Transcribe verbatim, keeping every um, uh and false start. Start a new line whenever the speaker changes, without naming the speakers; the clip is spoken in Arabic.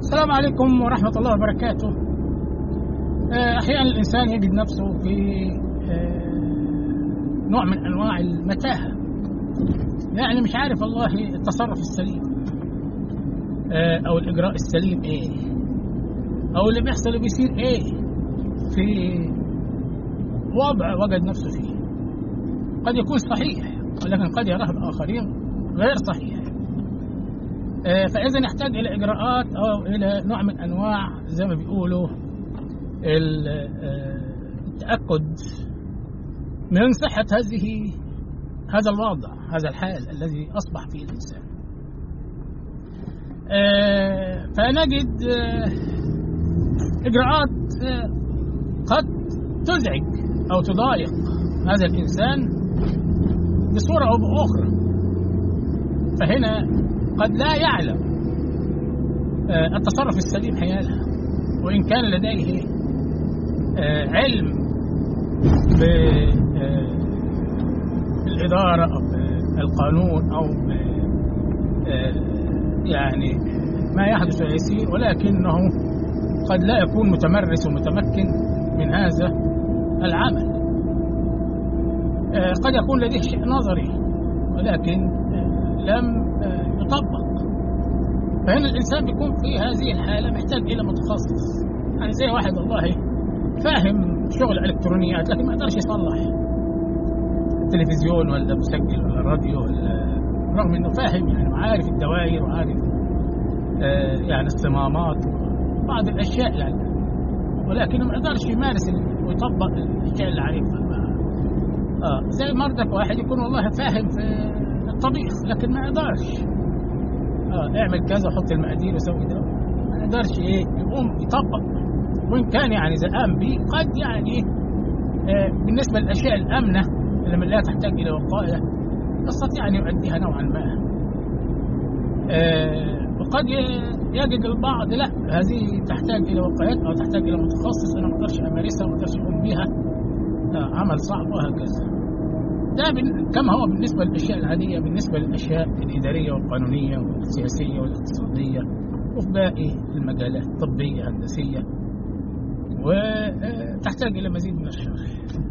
السلام عليكم ورحمة الله وبركاته. أحيانا الإنسان يجد نفسه في نوع من أنواع المتاهة، يعني مش عارف والله التصرف السليم أو الإجراء السليم إيه، أو اللي بيحصل وبيصير إيه في وضع وجد نفسه فيه. قد يكون صحيح ولكن قد يراه الآخرين غير صحيح، فإذا يحتاج إلى إجراءات أو إلى نوع من أنواع زي ما بيقولوا التأكد من صحة هذه هذا الوضع، هذا الحال الذي أصبح فيه الإنسان. فنجد إجراءات قد تزعج أو تضايق هذا الإنسان بصورة أو بأخرى، فهنا قد لا يعلم التصرف السليم حيالها، وإن كان لديه علم بالإدارة أو بالقانون أو يعني ما يحدث ويسير، ولكنه قد لا يكون متمرس ومتمكن من هذا العمل. قد يكون لديه شيء نظري ولكن لم يطبق، فهنا الإنسان بيكون في هذه الحالة محتاج إلى متخصص، يعني زي واحد والله فاهم شغل الإلكترونيات لكن ما يقدرش يصلح التلفزيون ولا مسجل ولا راديو ولا، رغم إنه فاهم يعني وعارف الدوائر وعارف آه يعني الصمامات وبعض الأشياء يعني، ولكنه ما يقدرش يمارس ويطبق الأشياء اللي عارفها. آه زي مرضك واحد يكون والله فاهم في الطبيخ لكن ما يقدرش اه اعمل كذا وحط المقادير وسوي ده، ما يقدرش ايه يقوم يطبق، وان كان يعني اذا قام به قد يعني آه بالنسبه للاشياء الامنه اللي لا تحتاج الى وقايه يستطيع ان يؤديها نوعا ما. آه وقد يجد البعض لا هذه تحتاج الى وقايات او تحتاج الى متخصص، انا ما اقدرش امارسها وما اقدرش اقوم بها، آه عمل صعب وهكذا. ده كما هو بالنسبة للأشياء العادية، بالنسبة للأشياء الإدارية والقانونية والسياسية والاقتصادية وفي باقي المجالات الطبية الهندسية، وتحتاج إلى مزيد من الشرح.